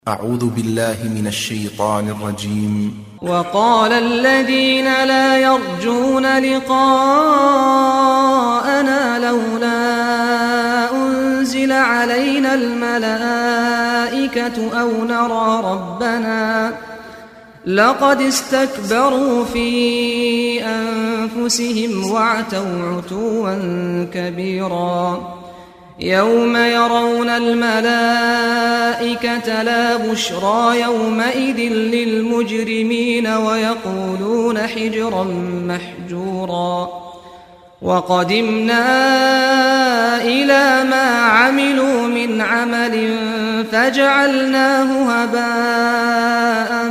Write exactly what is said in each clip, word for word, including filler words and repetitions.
أعوذ بالله من الشيطان الرجيم. وقال الذين لا يرجون لقاءنا لولا أنزل علينا الملائكة أو نرى ربنا لقد استكبروا في أنفسهم وعتوا عتوا كبيرا يوم يرون الملائكة لا بشرى يومئذ للمجرمين ويقولون حجرا محجورا وقدمنا إلى ما عملوا من عمل فجعلناه هباء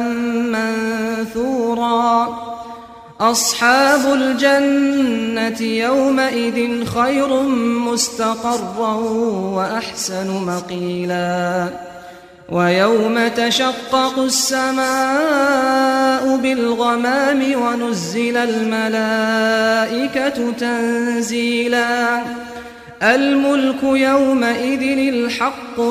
منثورا أصحاب الجنة يومئذ خير مستقرا وأحسن مقيلا ويوم تشقق السماء بالغمام ونزل الملائكة تنزيلا الملك يومئذ الحق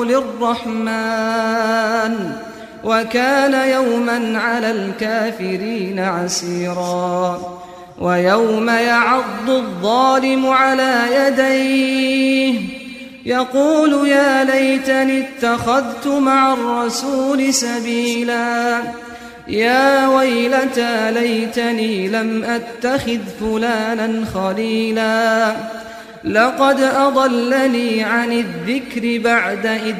للرحمن وكان يوما على الكافرين عسيرا ويوم يعض الظالم على يديه يقول يا ليتني اتخذت مع الرسول سبيلا يا ويلتى ليتني لم أتخذ فلانا خليلا لقد أضلني عن الذكر بعد إذ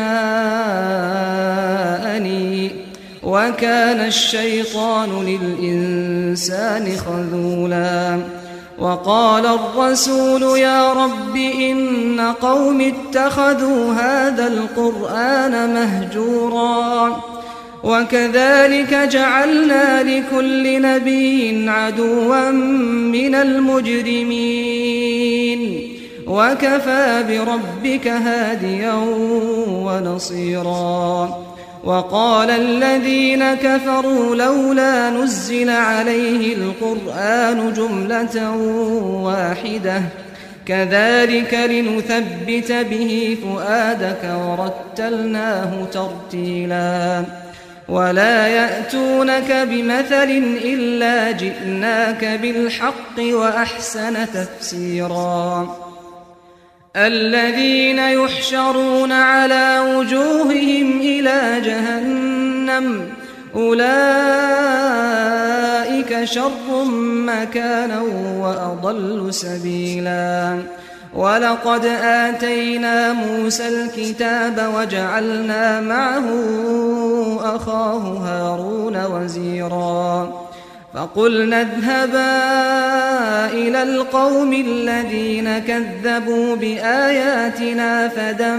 جاءني وكان الشيطان للإنسان خذولا وقال الرسول يا رب إن قوم اتخذوا هذا القرآن مهجورا وكذلك جعلنا لكل نبي عدوا من المجرمين وكفى بربك هاديا ونصيرا وقال الذين كفروا لولا نزل عليه القرآن جملة واحدة كذلك لنثبت به فؤادك ورتلناه ترتيلا ولا يأتونك بمثل إلا جئناك بالحق وأحسن تفسيرا الذين يحشرون على وجوههم إلى جهنم أولئك شر مكانا وأضل سبيلا ولقد آتينا موسى الكتاب وجعلنا معه أخاه هارون وزيرا فقلنا اذهبا إلى القوم الذين كذبوا بآياتنا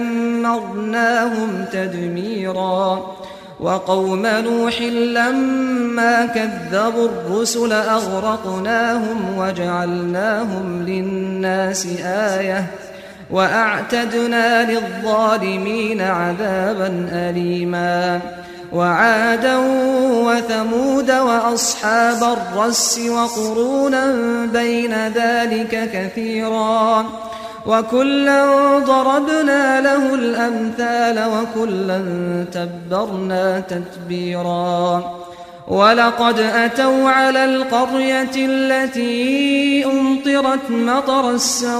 فدمرناهم تدميرا وقوم نوح لما كذبوا الرسل أغرقناهم وجعلناهم للناس آية وأعتدنا للظالمين عذابا أليما وعادا وثمود وأصحاب الرس وقرونا بين ذلك كثيرا وكلا ضربنا له الأمثال وكلا تبرنا تتبيرا ولقد أتوا على القرية التي أمطرت مطر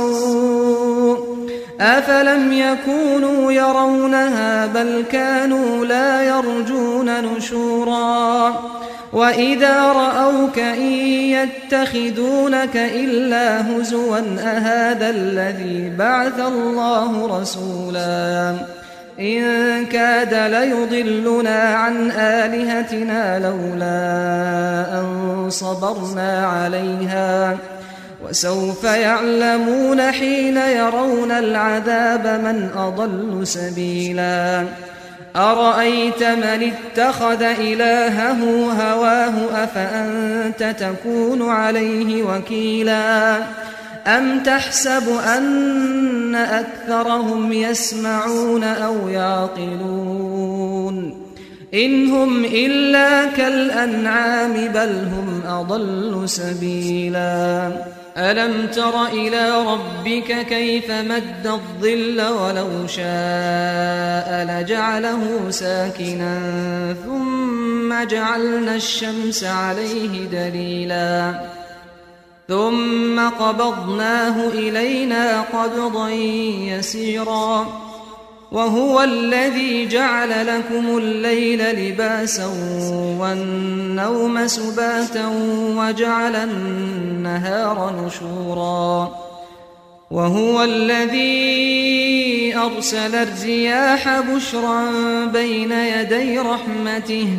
السوء أفلم يكونوا يرونها بل كانوا لا يرجون نشورا وإذا رأوك إن يتخذونك إلا هزوا أهذا الذي بعث الله رسولا إن كاد ليضلنا عن آلهتنا لولا أن صبرنا عليها وسوف يعلمون حين يرون العذاب من أضل سبيلا أرأيت من اتخذ إلهه هواه أفأنت تكون عليه وكيلا أم تحسب أن أكثرهم يسمعون أو يعقلون إن هم إلا كالأنعام بل هم أضل سبيلا ألم تر إلى ربك كيف مد الظل ولو شاء لجعله ساكنا ثم جعلنا الشمس عليه دليلا ثم قبضناه إلينا قبضا يسيرا وهو الذي جعل لكم الليل لباسا والنوم سباتا وجعل النهار نشورا وهو الذي أرسل الرياح بشرا بين يدي رحمته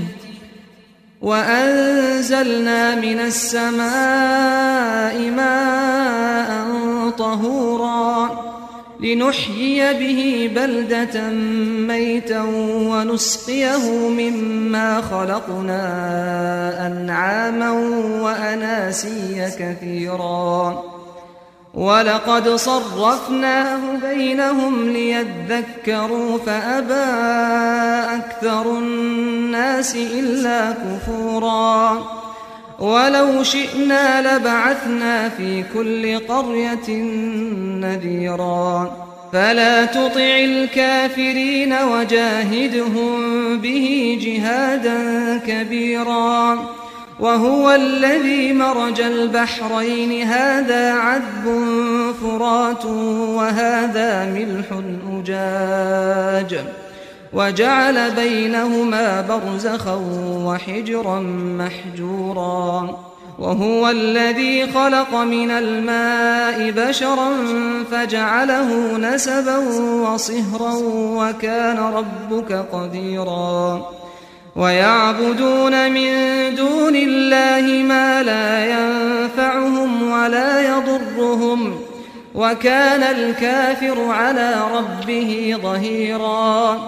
وأنزلنا من السماء ماء طهورا لنحيي به بلدة ميتا ونسقيه مما خلقنا أنعاما وأناسيا كثيرا ولقد صرفناه بينهم ليذكروا فأبى أكثر الناس إلا كفورا ولو شئنا لبعثنا في كل قرية نذيرا فلا تطع الكافرين وجاهدهم به جهادا كبيرا وهو الذي مرج البحرين هذا عذب فرات وهذا ملح أجاج وجعل بينهما برزخا وحجرا محجورا وهو الذي خلق من الماء بشرا فجعله نسبا وصهرا وكان ربك قديرا ويعبدون من دون الله ما لا ينفعهم ولا يضرهم وكان الكافر على ربه ظهيرا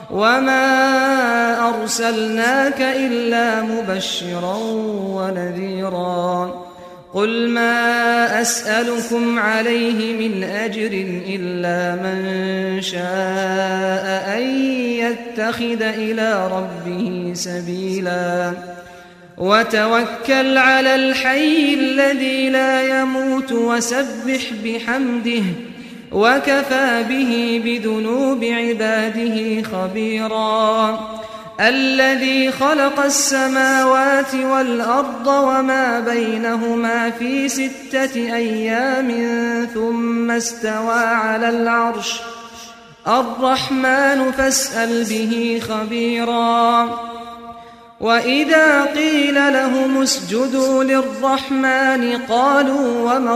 وما أرسلناك إلا مبشرا ونذيرا قل ما أسألكم عليه من أجر إلا من شاء أن يتخذ إلى ربه سبيلا وتوكل على الحي الذي لا يموت وسبح بحمده وكفى به بذنوب عباده خبيرا الذي خلق السماوات والأرض وما بينهما في ستة أيام ثم استوى على العرش الرحمن فاسأل به خبيرا وإذا قيل لهم اسجدوا للرحمن قالوا وما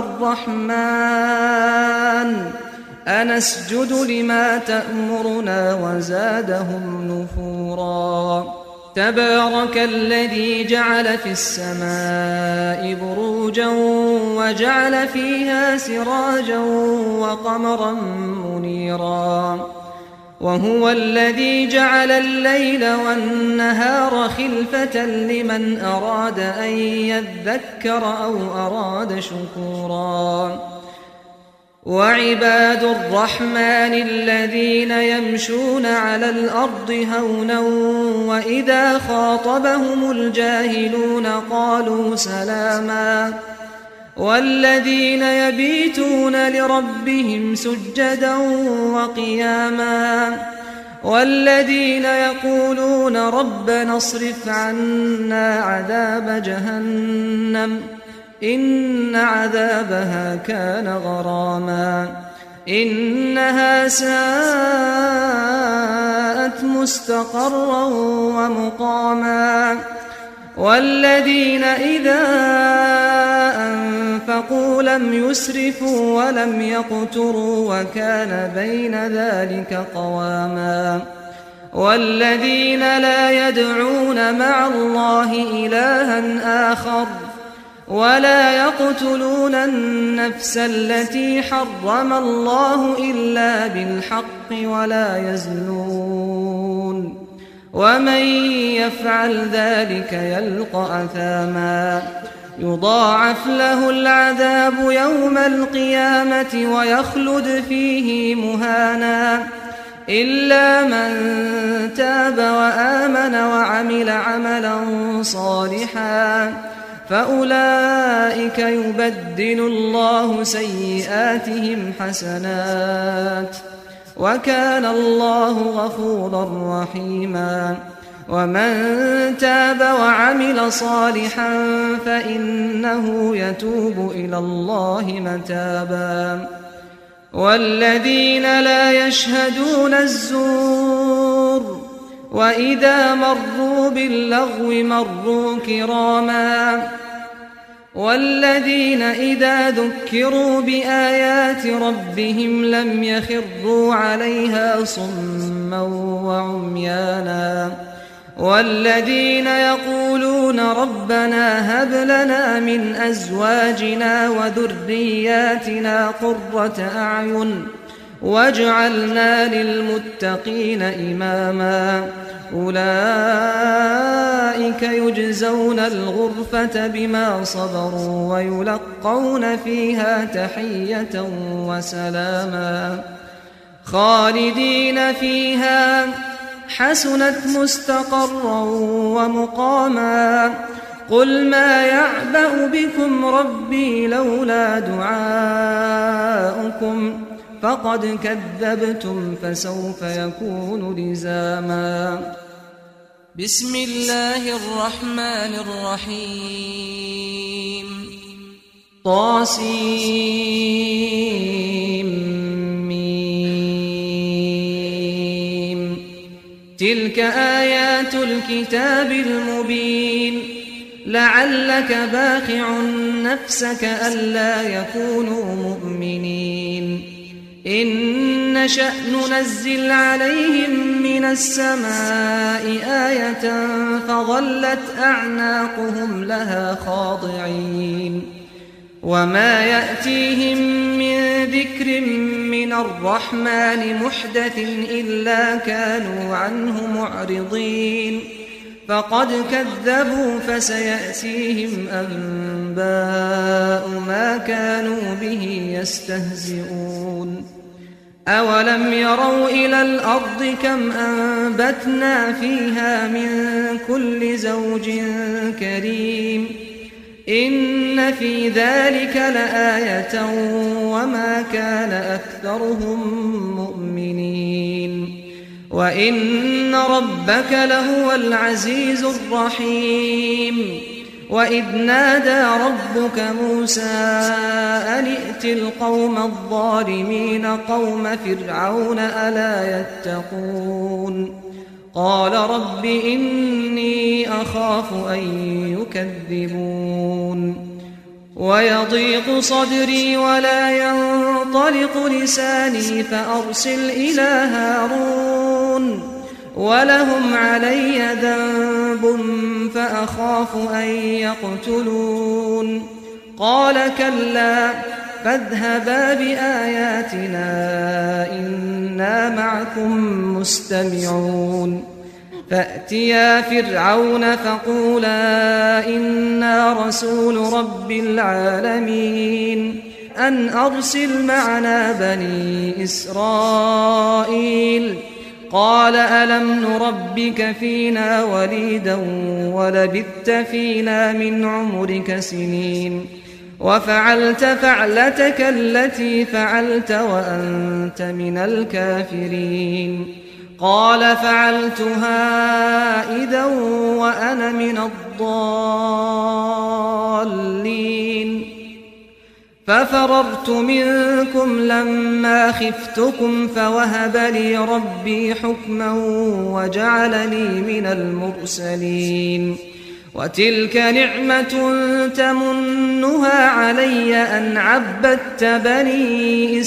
الرحمن أنسجد لما تأمرنا وزادهم نفورا تبارك الذي جعل في السماء بروجا وجعل فيها سراجا وقمرا منيرا وهو الذي جعل الليل والنهار خلفة لمن أراد أن يذكر أو أراد شكورا وعباد الرحمن الذين يمشون على الأرض هونا وإذا خاطبهم الجاهلون قالوا سلاما والذين يبيتون لربهم سجدا وقياما والذين يقولون ربنا اصرف عنا عذاب جهنم إن عذابها كان غراما إنها ساءت مستقرا ومقاما والذين إذا أنفقوا لم يسرفوا ولم يقتروا وكان بين ذلك قواما والذين لا يدعون مع الله إلها آخر ولا يقتلون النفس التي حرم الله إلا بالحق ولا يزنون ومن يفعل ذلك يلقى أثاما يضاعف له العذاب يوم القيامة ويخلد فيه مهانا إلا من تاب وآمن وعمل عملا صالحا فأولئك يبدل الله سيئاتهم حسنات وكان الله غفورا رحيما ومن تاب وعمل صالحا فإنه يتوب إلى الله متابا والذين لا يشهدون الزور وإذا مروا باللغو مروا كراما والذين إذا ذكروا بآيات ربهم لم يخروا عليها صما وعميانا والذين يقولون ربنا هب لنا من أزواجنا وذرياتنا قرة أعين واجعلنا للمتقين إماما أولئك يجزون الغرفة بما صبروا ويلقون فيها تحية وسلاما خالدين فيها حسنت مستقرا ومقاما قل ما يعبأ بكم ربي لولا دعاؤكم فقد كذبتم فسوف يكون لزاما بسم الله الرحمن الرحيم طاسيم تلك آيات الكتاب المبين لعلك باخع نفسك ألا يكونوا مؤمنين إن نشأ ننزل عليهم من السماء آية فظلت أعناقهم لها خاضعين وما يأتيهم من ذكر من الرحمن محدث إلا كانوا عنه معرضين فقد كذبوا فسيأتيهم أنباء ما كانوا به يستهزئون أولم يروا إلى الأرض كم أنبتنا فيها من كل زوج كريم إن في ذلك لآية وما كان أكثرهم مؤمنين وإن ربك لهو العزيز الرحيم وإذ نادى ربك موسى أن ائت القوم الظالمين قوم فرعون ألا يتقون قال رب إني أخاف أن يكذبون ويضيق صدري ولا ينطلق لساني فأرسل إلى هارون ولهم علي ذنب فأخاف أن يقتلون قال كلا فاذهبا بآياتنا إنا معكم مستمعون فأتيا فرعون فقولا إنا رسول رب العالمين أن أرسل معنا بني إسرائيل قال ألم نربك فينا وليدا ولبثت فينا من عمرك سنين وفعلت فعلتك التي فعلت وأنت من الكافرين قال فعلتها إذا وأنا من الضالين ففررت منكم لما خفتكم فوهب لي ربي حكما وجعلني من المرسلين وتلك نعمة تمنها علي أن عبدت بني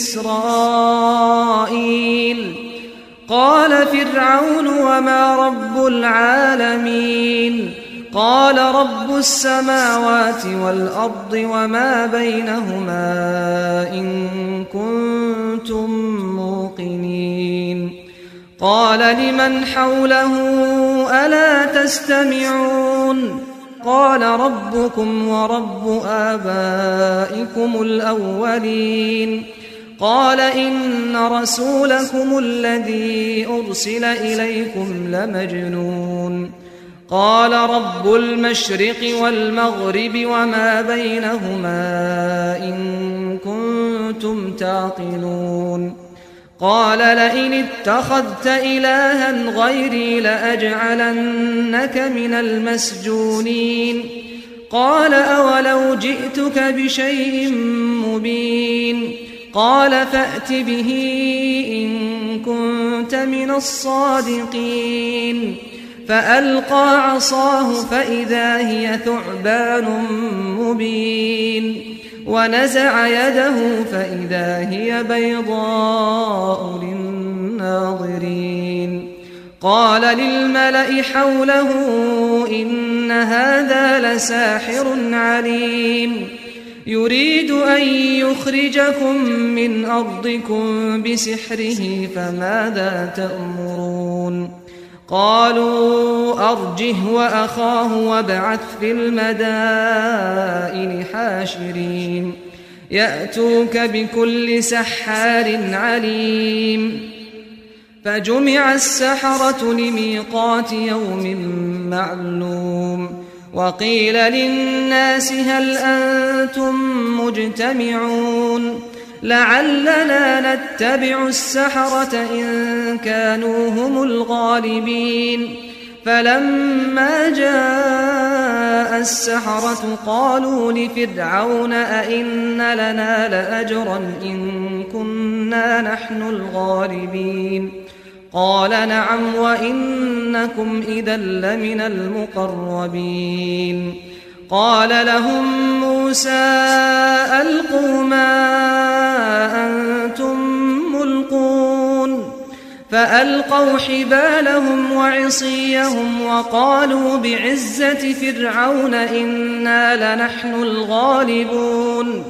إسرائيل قال فرعون وما رب العالمين قال رب السماوات والأرض وما بينهما إن كنتم موقنين قال لمن حوله ألا تستمعون قال ربكم ورب آبائكم الأولين قال إن رسولكم الذي أرسل إليكم لمجنون قال رب المشرق والمغرب وما بينهما إن كنتم تعقلون قال لئن اتخذت إلها غيري لأجعلنك من المسجونين قال أولو جئتك بشيء مبين قال فأت به إن كنت من الصادقين فألقى عصاه فإذا هي ثعبان مبين ونزع يده فإذا هي بيضاء للناظرين قال للملأ حوله إن هذا لساحر عليم يريد أن يخرجكم من أرضكم بسحره فماذا تأمرون قالوا أرجه وأخاه وابعث في المدائن حاشرين يأتوك بكل سحار عليم فجمع السحرة لميقات يوم معلوم وقيل للناس هل أنتم مجتمعون لعلنا نتبع السحرة إن كانوا هم الغالبين فلما جاء السحرة قالوا لفرعون أئن لنا لأجرا إن كنا نحن الغالبين قال نعم وإنكم إذا لمن المقربين قال لهم موسى ألقوا ما أنتم ملقون فألقوا حبالهم وعصيهم وقالوا بعزة فرعون إنا لنحن الغالبون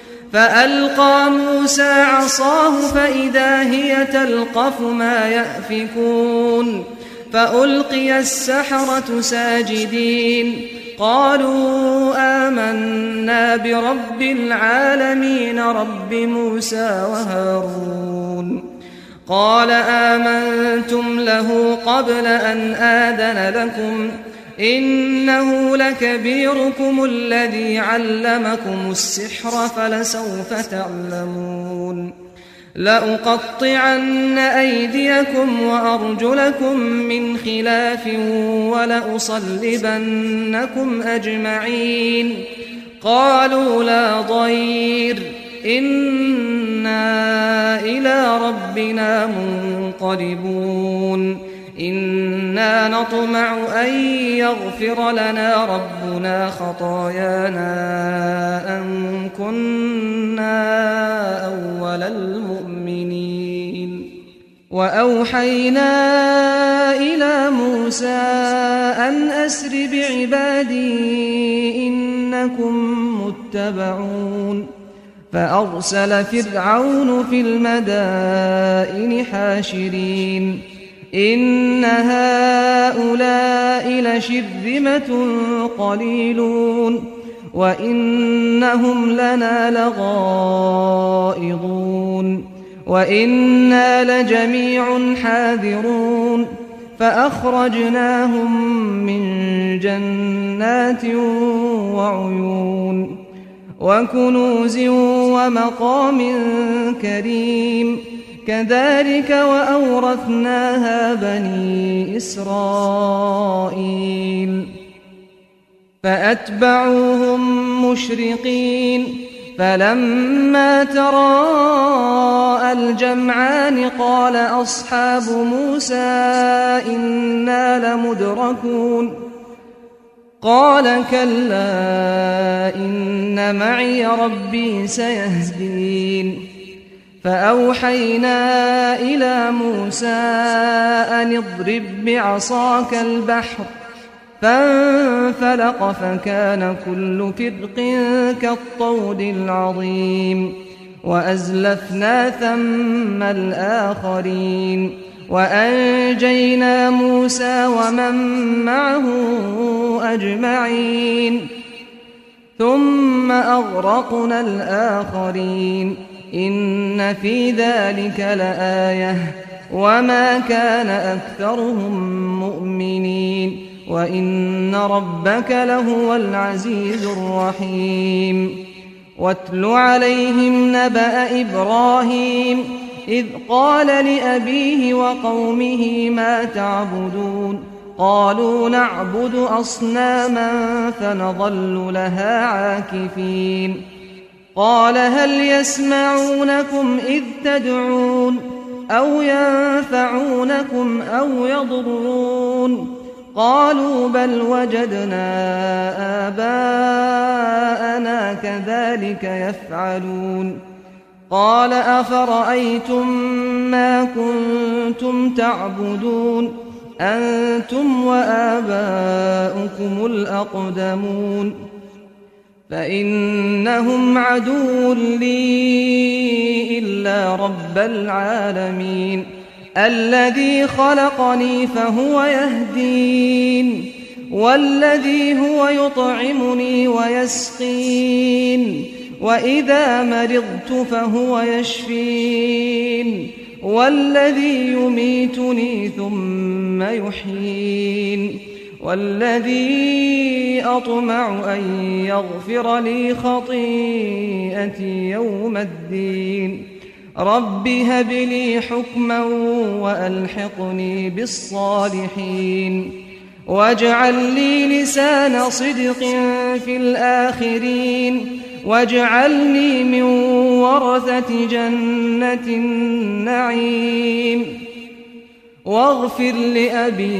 فألقى موسى عصاه فإذا هي تلقف ما يأفكون فألقي السحرة ساجدين قالوا آمنا برب العالمين رب موسى وهارون قال آمنتم له قبل أن آذن لكم إنه لكبيركم الذي علمكم السحر فلسوف تعلمون لأقطعن أيديكم وأرجلكم من خلاف ولأصلبنكم أجمعين قالوا لا ضير إنا إلى ربنا منقلبون إنا نطمع أن يغفر لنا ربنا خطايانا أن كنا أول المؤمنين وأوحينا إلى موسى أن أسر بعبادي إنكم متبعون فأرسل فرعون في المدائن حاشرين إن هؤلاء لشرذمة قليلون وإنهم لنا لغائظون وإنا لجميع حاذرون فأخرجناهم من جنات وعيون وكنوز ومقام كريم كذلك وأورثناها بني إسرائيل فأتبعوهم مشرقين فلما تراءى الجمعان قال أصحاب موسى إنا لمدركون قال كلا إن معي ربي سيهدين فأوحينا إلى موسى أن اضرب بعصاك البحر فانفلق فكان كل فرق كالطود العظيم وأزلفنا ثم الآخرين وأنجينا موسى ومن معه أجمعين ثم أغرقنا الآخرين إن في ذلك لآية وما كان أكثرهم مؤمنين وإن ربك لهو العزيز الرحيم واتل عليهم نبأ إبراهيم إذ قال لأبيه وقومه ما تعبدون قالوا نعبد أصناما فنظل لها عاكفين قال هل يسمعونكم إذ تدعون أو ينفعونكم أو يضرون قالوا بل وجدنا آباءنا كذلك يفعلون قال أفرأيتم ما كنتم تعبدون أنتم وآباؤكم الأقدمون فإنهم عدو لي إلا رب العالمين الذي خلقني فهو يهدين والذي هو يطعمني ويسقين وإذا مرضت فهو يشفين والذي يميتني ثم يحيين والذي أطمع أن يغفر لي خطيئتي يوم الدين رب هب لي حكما وألحقني بالصالحين واجعل لي لسان صدق في الآخرين واجعلني من ورثة جنة النعيم واغفر لأبي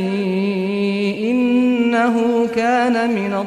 إنه كان من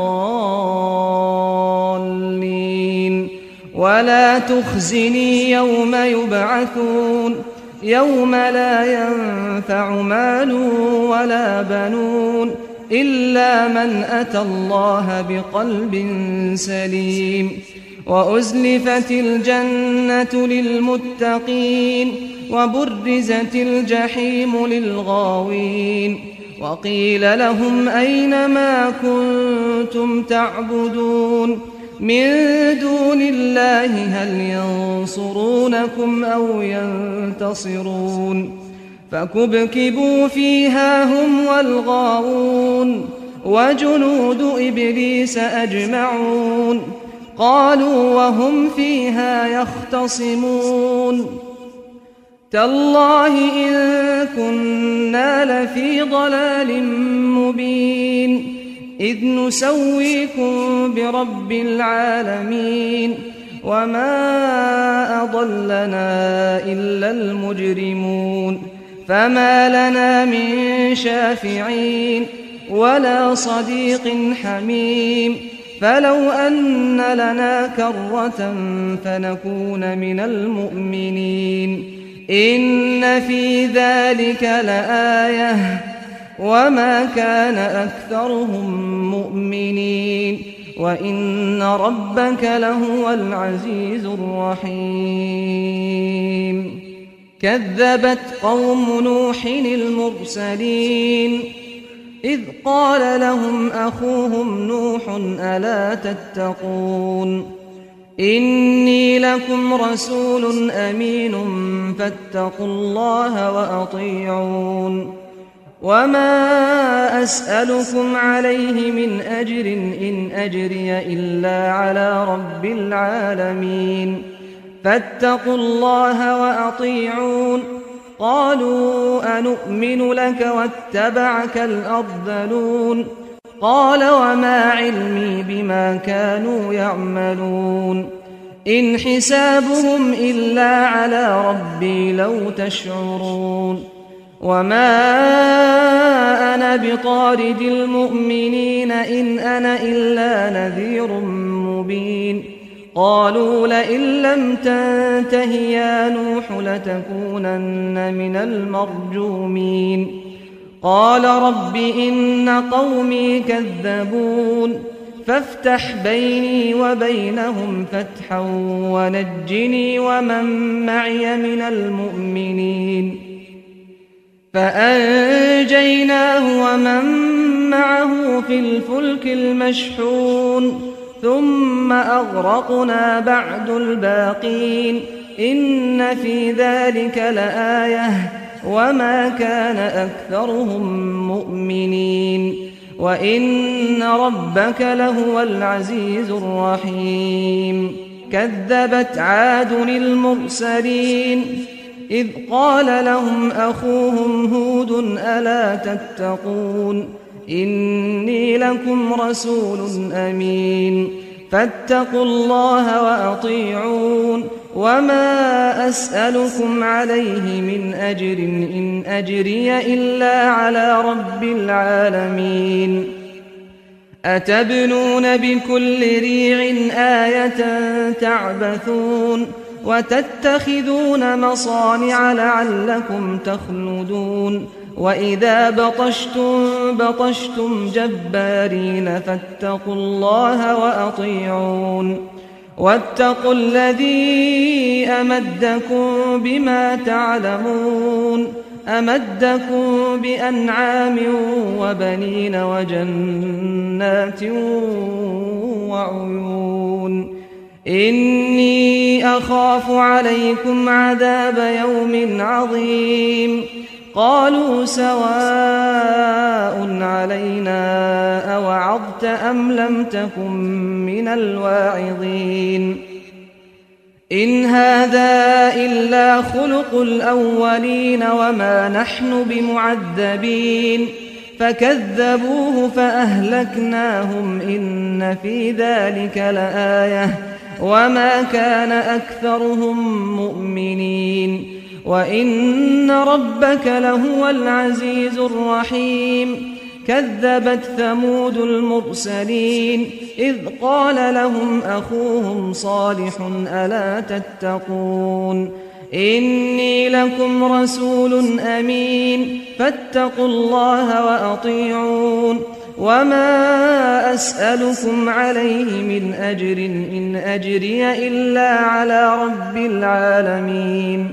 الضالين ولا تخزني يوم يبعثون يوم لا ينفع مال ولا بنون إلا من أتى الله بقلب سليم وأزلفت الجنة للمتقين وبرزت الجحيم للغاوين وقيل لهم أين ما كنتم تعبدون من دون الله هل ينصرونكم أو ينتصرون فكبكبوا فيها هم والغاوون وجنود إبليس أجمعون قالوا وهم فيها يختصمون تالله إن كنا لفي ضلال مبين إذ نسويكم برب العالمين وما أضلنا إلا المجرمون فما لنا من شافعين ولا صديق حميم فلو أن لنا كرة فنكون من المؤمنين إن في ذلك لآية وما كان أكثرهم مؤمنين وإن ربك لهو العزيز الرحيم كذبت قوم نوح المرسلين إذ قال لهم أخوهم نوح ألا تتقون إني لكم رسول أمين فاتقوا الله وأطيعون وما أسألكم عليه من أجر إن أجري إلا على رب العالمين فاتقوا الله وأطيعون قالوا أنؤمن لك واتبعك الأرذلون قال وما علمي بما كانوا يعملون إن حسابهم إلا على ربي لو تشعرون وما أنا بطارد المؤمنين إن أنا إلا نذير مبين قالوا لئن لم تنته يا نوح لتكونن من المرجومين قال رب إن قومي كذبون فافتح بيني وبينهم فتحا ونجني ومن معي من المؤمنين فأنجيناه ومن معه في الفلك المشحون ثم أغرقنا بعد الباقين إن في ذلك لآية وما كان أكثرهم مؤمنين وإن ربك لهو العزيز الرحيم كذبت عاد المرسلين إذ قال لهم أخوهم هود ألا تتقون إني لكم رسول أمين فاتقوا الله وأطيعون وما أسألكم عليه من أجر إن أجري إلا على رب العالمين أتبنون بكل ريع آية تعبثون وتتخذون مصانع لعلكم تخلدون وإذا بطشتم بطشتم جبارين فاتقوا الله وأطيعون واتقوا الذي أمدكم بما تعلمون أمدكم بأنعام وبنين وجنات وعيون إني أخاف عليكم عذاب يوم عظيم قالوا سواء علينا أوعظت أم لم تكن من الواعظين إن هذا إلا خلق الأولين وما نحن بمعذبين فكذبوه فأهلكناهم إن في ذلك لآية وما كان أكثرهم مؤمنين وإن ربك لهو العزيز الرحيم كذبت ثمود المرسلين إذ قال لهم أخوهم صالح ألا تتقون إني لكم رسول أمين فاتقوا الله وأطيعون وما أسألكم عليه من أجر إن أجري إلا على رب العالمين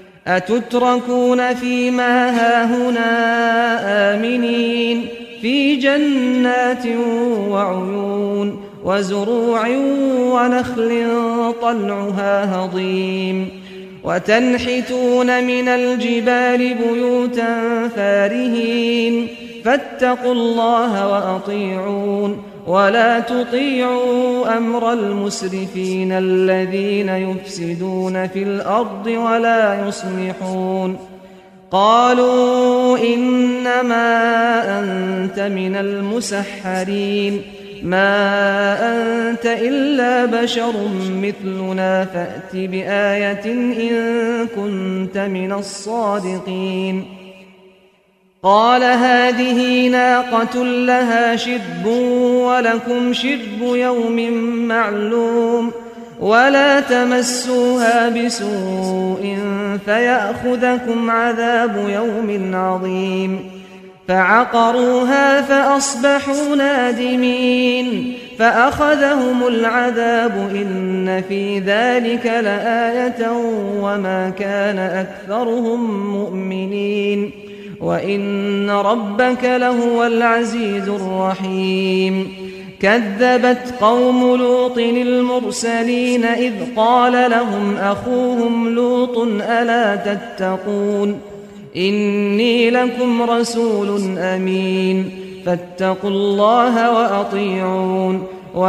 أتتركون فيما هاهنا آمنين في جنات وعيون وزروع ونخل طلعها هضيم وتنحتون من الجبال بيوتا فارهين فاتقوا الله وأطيعون ولا تطيعوا أمر المسرفين الذين يفسدون في الأرض ولا يصلحون قالوا إنما أنت من المسحرين ما أنت إلا بشر مثلنا فأت بآية إن كنت من الصادقين قال هذه ناقة لها شرب ولكم شرب يوم معلوم ولا تمسوها بسوء فيأخذكم عذاب يوم عظيم فعقروها فأصبحوا نادمين فأخذهم العذاب إن في ذلك لآية وما كان أكثرهم مؤمنين وإن ربك لهو العزيز الرحيم كذبت قوم لوط المرسلين إذ قال لهم أخوهم لوط ألا تتقون إني لكم رسول أمين فاتقوا الله وأطيعون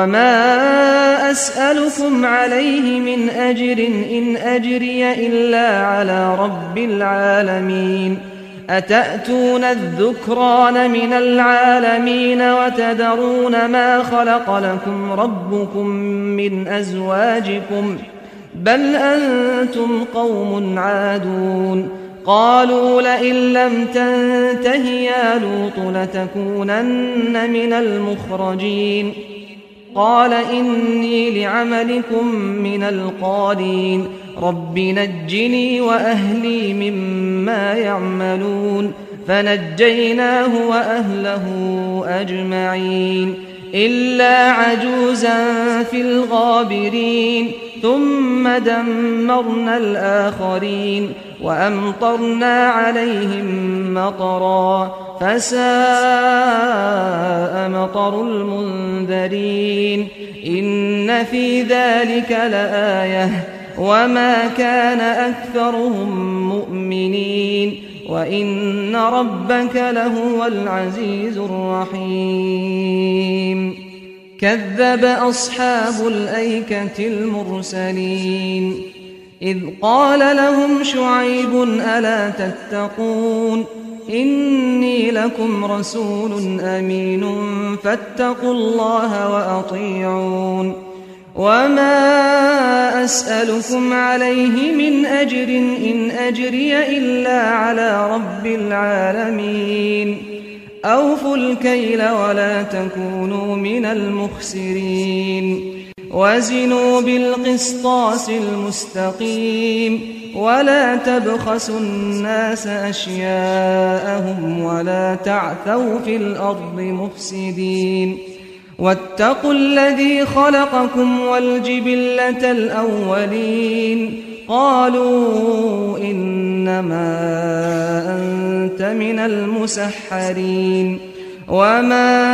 وما أسألكم عليه من أجر إن أجري إلا على رب العالمين أتأتون الذكران من العالمين وتذرون ما خلق لكم ربكم من أزواجكم بل أنتم قوم عادون قالوا لئن لم تنته يا لوط لتكونن من المخرجين قال إني لعملكم من القالين رب نجني وأهلي مما يعملون فنجيناه وأهله أجمعين إلا عجوزا في الغابرين ثم دمرنا الآخرين وأمطرنا عليهم مطرا فساء مطر المنذرين إن في ذلك لآية وما كان أكثرهم مؤمنين وإن ربك لهو العزيز الرحيم كذب أصحاب الأيكة المرسلين إذ قال لهم شعيب ألا تتقون إني لكم رسول أمين فاتقوا الله وأطيعون وما أسألكم عليه من أجر إن أجري إلا على رب العالمين أوفوا الكيل ولا تكونوا من المخسرين وزنوا بالقسطاس المستقيم ولا تبخسوا الناس أشياءهم ولا تعثوا في الأرض مفسدين واتقوا الذي خلقكم والجبلة الأولين قالوا إنما أنت من المسحرين وما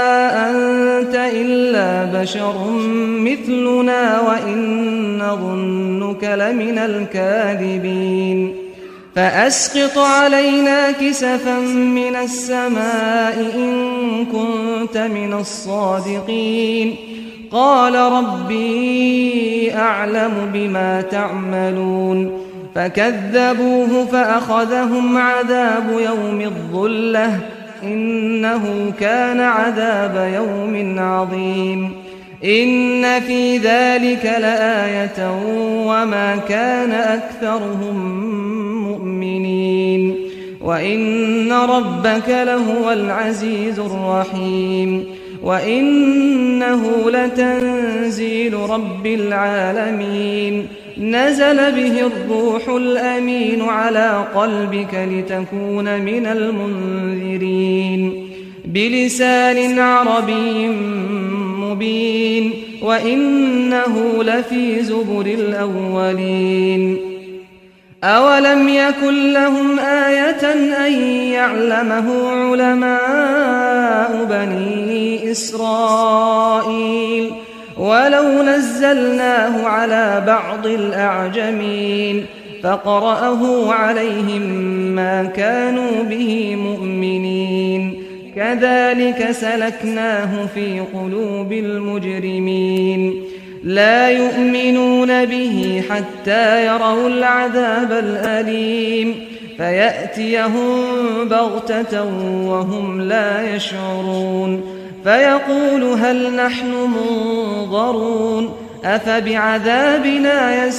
أنت إلا بشر مثلنا وإن نظنك لمن الكاذبين فأسقط علينا كسفا من السماء إن كنت من الصادقين قال ربي أعلم بما تعملون فكذبوه فأخذهم عذاب يوم الظلة إنه كان عذاب يوم عظيم إن في ذلك لآية وما كان أكثرهم مؤمنين وإن ربك لهو العزيز الرحيم وإنه لتنزيل رب العالمين نزل به الروح الأمين على قلبك لتكون من المنذرين بلسان عربي مبين وإنه لفي زبر الأولين أولم يكن لهم آية أن يعلمه علماء بني إسرائيل ولو نزلناه على بعض الأعجمين فقرأه عليهم ما كانوا به مؤمنين كذلك سلكناه في قلوب المجرمين لا يؤمنون به حتى يروا العذاب الأليم فيأتيهم بغتة وهم لا يشعرون فيقول هل نحن منظرون أفبعذابنا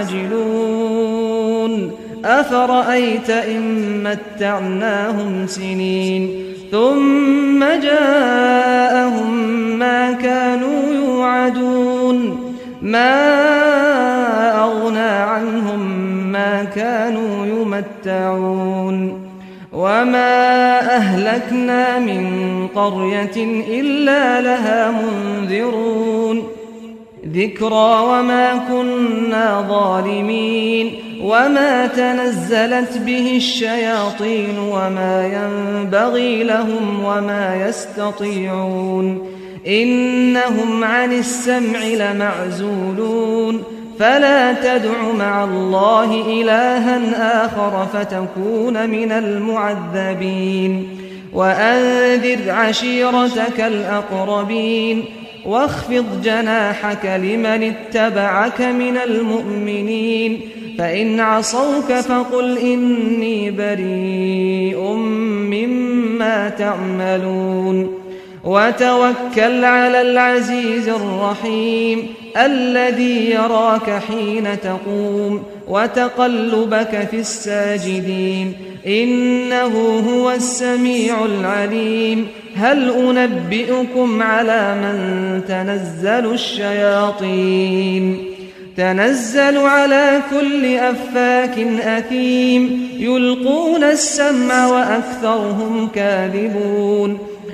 يستعجلون أفرأيت إن متعناهم سنين ثم جاءهم ما كانوا يوعدون ما أغنى عنهم ما كانوا يمتعون وما أهلكنا من قرية إلا لها منذرون ذكرى وما كنا ظالمين وما تنزلت به الشياطين وما ينبغي لهم وما يستطيعون إنهم عن السمع لمعزولون فلا تدع مع الله إلها آخر فتكون من المعذبين وأنذر عشيرتك الأقربين واخفض جناحك لمن اتبعك من المؤمنين فإن عصوك فقل إني بريء مما تعملون وتوكل على العزيز الرحيم الذي يراك حين تقوم وتقلبك في الساجدين إنه هو السميع العليم هل أنبئكم على من تنزل الشياطين تنزل على كل أفاك أثيم يلقون السمع وأكثرهم كاذبون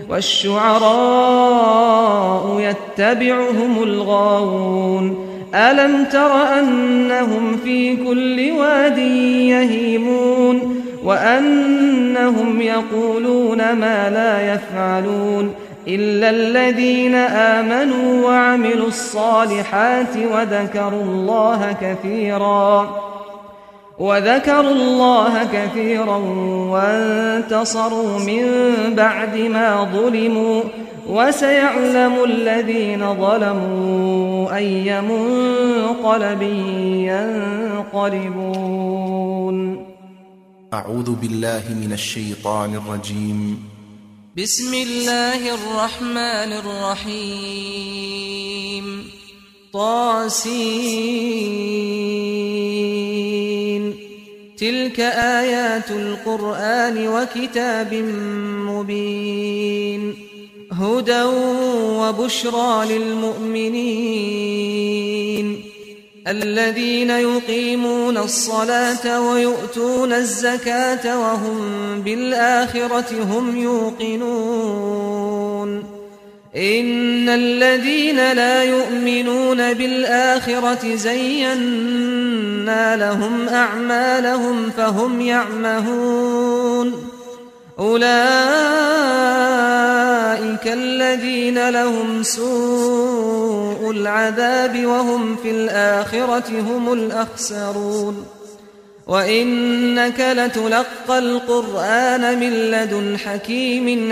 والشعراء يتبعهم الغاوون ألم تر أنهم في كل واد يهيمون وأنهم يقولون ما لا يفعلون إلا الذين آمنوا وعملوا الصالحات وذكروا الله كثيرا وذكروا الله كثيرا وانتصروا من بعد ما ظلموا وسيعلم الذين ظلموا أي منقلب ينقلبون. أعوذ بالله من الشيطان الرجيم. بسم الله الرحمن الرحيم. طاسين. تلك آيات القرآن وكتاب مبين. هدى وبشرى للمؤمنين الذين يقيمون الصلاة ويؤتون الزكاة وهم بالآخرة هم يوقنون. إن الذين لا يؤمنون بالآخرة زينا لهم أعمالهم فهم يعمهون. أولئك الذين لهم سوء العذاب وهم في الآخرة هم الأخسرون. وإنك لتلقى القرآن من لدن حكيم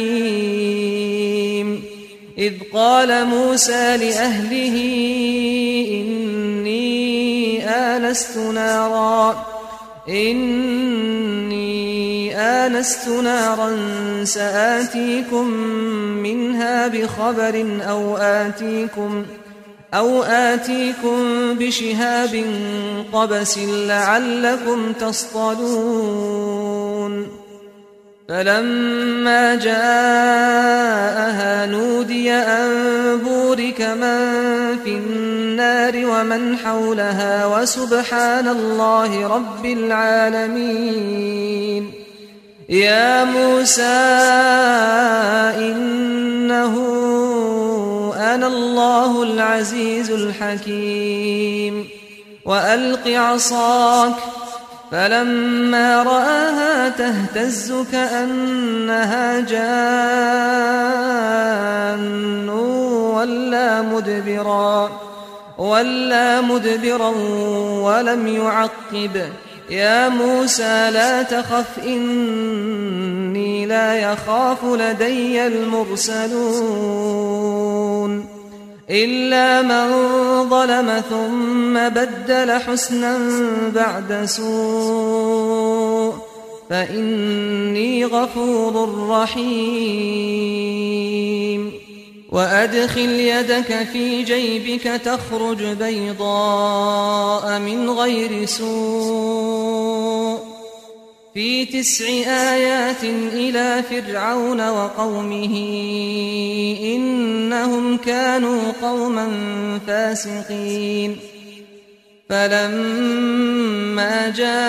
عليم. إذ قال موسى لأهله إني آنست نارا إني آنست نارا سآتيكم منها بخبر أو آتيكم أو آتيكم بشهاب قبس لعلكم تصطلون. فلما جاءها نودي أن بورك من في النار ومن حولها وسبحان الله رب العالمين. يا موسى إنه أنا الله العزيز الحكيم. وألق عصاك. فلما رآها تهتز كأنها جان ولا مدبرا ولا مدبرا ولم يعقب. يا موسى لا تخف إني لا يخاف لدي المرسلون. إلا من ظلم ثم بدل حسنا بعد سوء فإني غفور رحيم. وأدخل يدك في جيبك تخرج بيضاء من غير سوء في تسع آيات إلى فرعون وقومه إنهم كانوا قوما فاسقين. فلما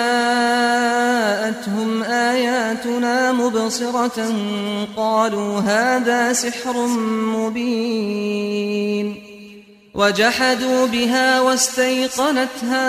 جاءتهم آياتنا مبصرة قالوا هذا سحر مبين. وجحدوا بها واستيقنتها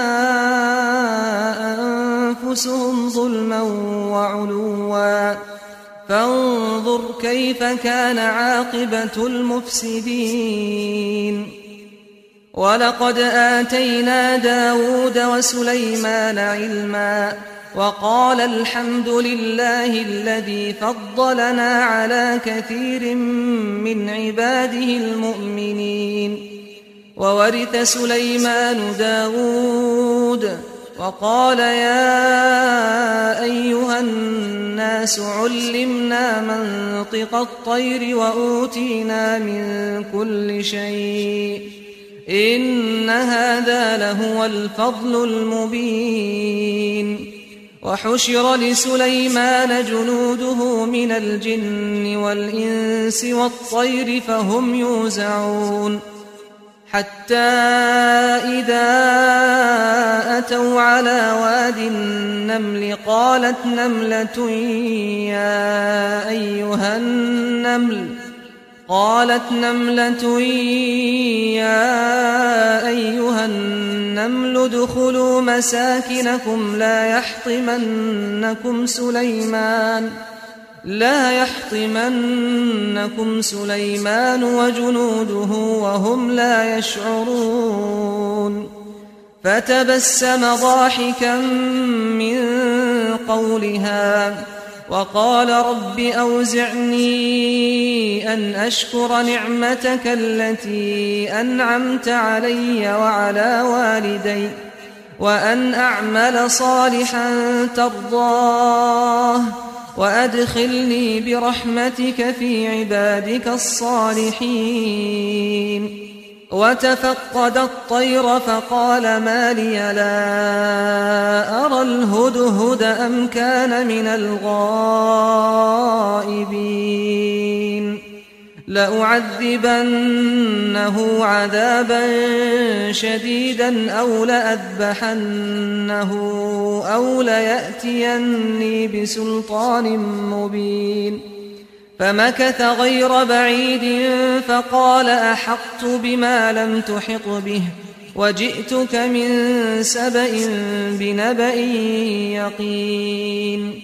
أنفسهم ظلما وعلوا فانظر كيف كان عاقبة المفسدين. ولقد آتينا داود وسليمان علما وقال الحمد لله الذي فضلنا على كثير من عباده المؤمنين. وورث سليمان داود وقال يا أيها الناس علمنا منطق الطير وأوتينا من كل شيء إن هذا لهو الفضل المبين. وحشر لسليمان جنوده من الجن والإنس والطير فهم يوزعون. حتى إذا أتوا على واد النمل قالت نملة يا أيها النمل قالت نملة يا أيها النمل ادخلوا مساكنكم لا يحطمنكم سليمان لا يحطمنكم سليمان وجنوده وهم لا يشعرون. فتبسم ضاحكا من قولها وقال رب أوزعني أن أشكر نعمتك التي أنعمت علي وعلى والدي وأن أعمل صالحا ترضاه وأدخلني برحمتك في عبادك الصالحين. وتفقد الطير فقال ما لي لا أرى الهدهد أم كان من الغائبين لأعذبنه عذابا شديدا أو لأذبحنه أو ليأتيني بسلطان مبين. فمكث غير بعيد فقال أحطت بما لم تحط به وجئتك من سبأ بنبأ يقين.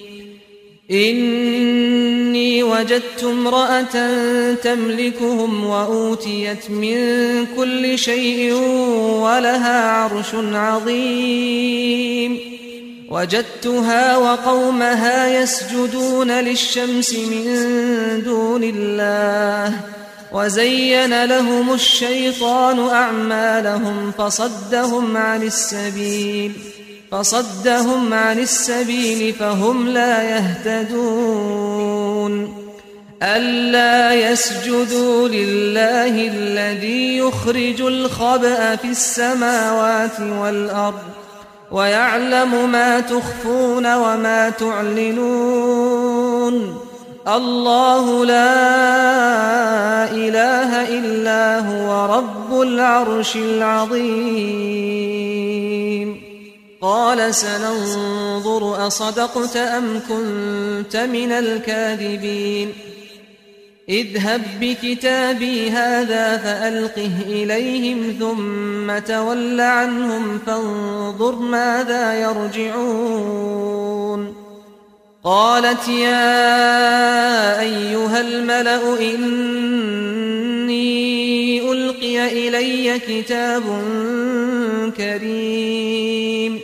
إني وجدت امرأة تملكهم وأوتيت من كل شيء ولها عرش عظيم. وجدتها وقومها يسجدون للشمس من دون الله وزين لهم الشيطان أعمالهم فصدهم عن السبيل فصدهم عن السبيل فهم لا يهتدون. ألا يسجدوا لله الذي يخرج الخبأ في السماوات والأرض ويعلم ما تخفون وما تعلنون. الله لا إله إلا هو رب العرش العظيم. قال سننظر أصدقت أم كنت من الكاذبين. اذهب بكتابي هذا فألقه إليهم ثم تول عنهم فانظر ماذا يرجعون. قالت يا أيها الملأ إني ألقي إلي كتاب كريم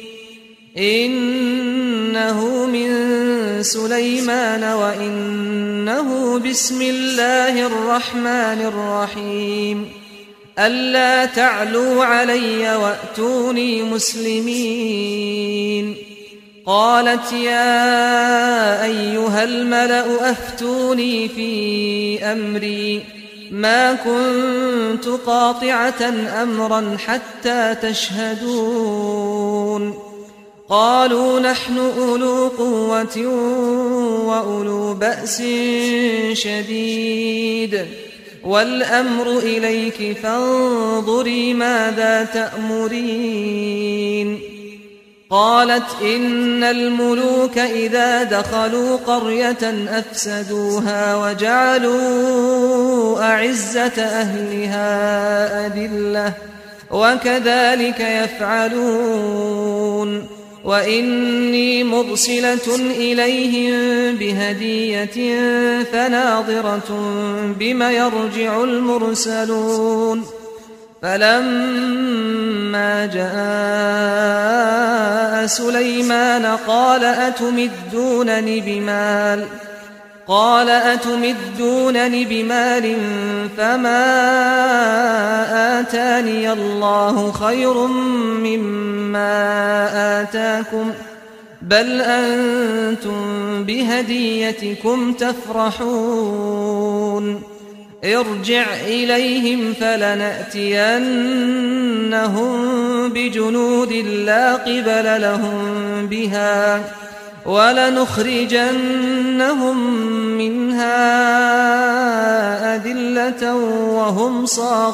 إنه من سليمان وإنه بسم الله الرحمن الرحيم. ألا تعلوا علي وأتوني مسلمين. قالت يا أيها الملأ أفتوني في أمري ما كنت قاطعة أمرا حتى تشهدون. قالوا نحن أولو قوة وأولو بأس شديد والأمر إليك فانظري ماذا تأمرين. قالت إن الملوك إذا دخلوا قرية أفسدوها وجعلوا أعزة أهلها أذلة وكذلك يفعلون. وإني مرسلة إليهم بهدية فناظرة بما يرجع المرسلون. فلما جاء سليمان قال أتمدونني بمال قال أتمدونني بمال فما آتاني الله خير مما آتاكم بل أنتم بهديتكم تفرحون. ارجع إليهم فلنأتينهم بجنود لا قبل لهم بها ولنخرجنهم منها أذلة وهم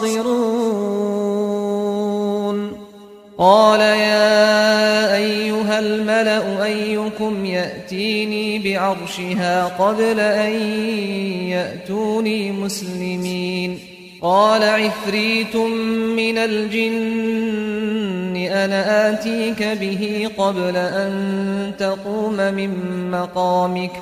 صاغرون. قال يا أيها الملأ أيكم يأتيني بعرشها قبل أن يأتوني مسلمين. قال عفريت من الجن أنا آتيك به قبل أن تقوم من مقامك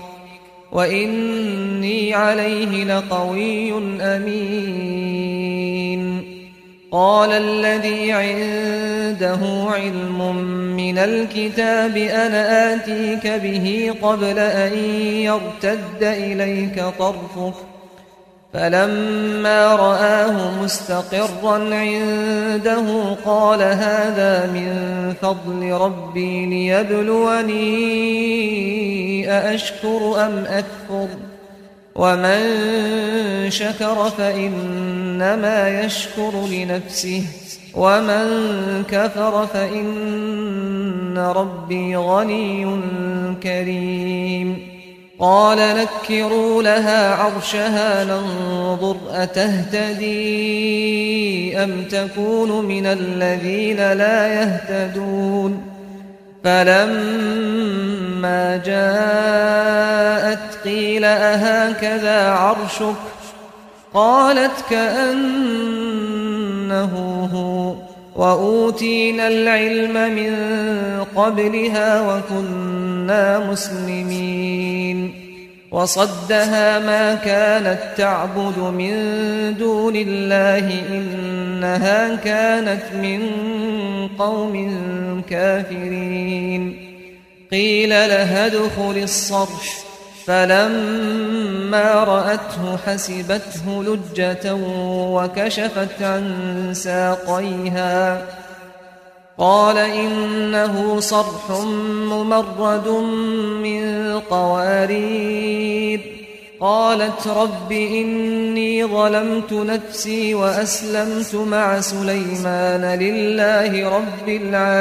وإني عليه لقوي أمين. قال الذي عنده علم من الكتاب أنا آتيك به قبل أن يرتد إليك طرفك فلما رآه مستقرا عنده قال هذا من فضل ربي ليبلوني أأشكر أم أكفر ومن شكر فإنما يشكر لنفسه ومن كفر فإن ربي غني كريم قال نكروا لها عرشها ننظر أتهتدي أم تكون من الذين لا يهتدون فلما جاءت قيل أهكذا عرشك قالت كأنه هو وأوتينا العلم من قبلها وكنا مسلمين وصدها ما كانت تعبد من دون الله إنها كانت من قوم كافرين قيل لها ادخل الصرح فلما رأته حسبته لجة وكشفت عن ساقيها قال إنه صرح ممرد من قوارير قالت رب إني ظلمت نفسي وأسلمت مع سليمان لله رب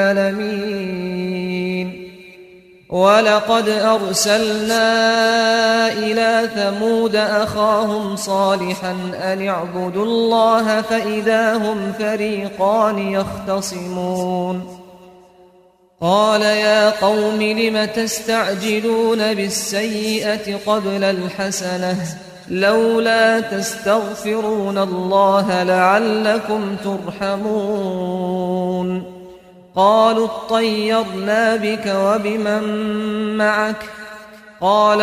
العالمين ولقد أرسلنا إلى ثمود أخاهم صالحا أن اعبدوا الله فإذا هم فريقان يختصمون قال يا قوم لم تستعجلون بالسيئة قبل الحسنة لولا تستغفرون الله لعلكم ترحمون قالوا اطيرنا بك وبمن معك قال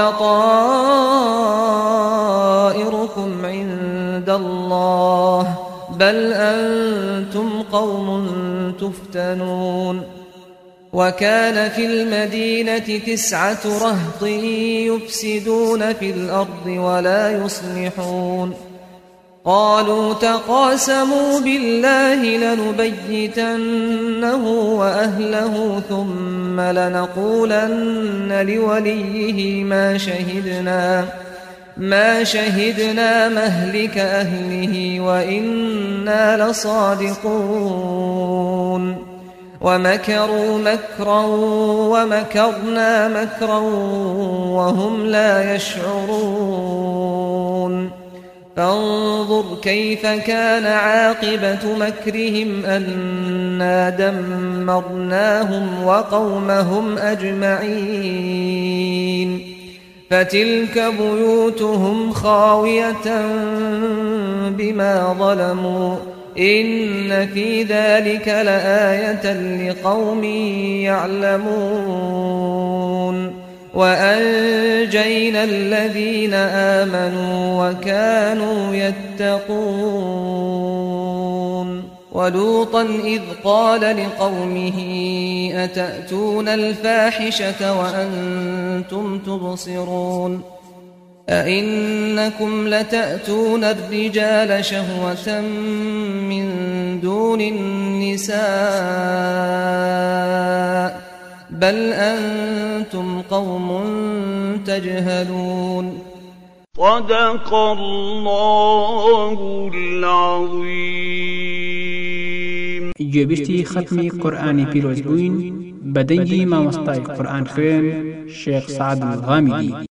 طائركم عند الله بل أنتم قوم تفتنون وكان في المدينة تسعة رهط يفسدون في الأرض ولا يصلحون قالوا تقاسموا بالله لنبيتنه وأهله ثم لنقولن لوليه ما شهدنا ما شهدنا مهلك أهله وإنا لصادقون ومكروا مكرا ومكرنا مكرا وهم لا يشعرون فانظر كيف كان عاقبة مكرهم أنا دمرناهم وقومهم أجمعين فتلك بيوتهم خاوية بما ظلموا إن في ذلك لآية لقوم يعلمون وأنجينا الذين آمنوا وكانوا يتقون ولوطا إذ قال لقومه أتأتون الفاحشة وأنتم تبصرون أئنكم لتأتون الرجال شهوة من دون النساء بل أنتم قوم تجهلون صدق الله العظيم. گوێبیستی ختمی قورآانی پیرۆز بووین بە دەنگی مامۆستای قورئان خوێن شێخ سەعەد الغامدی.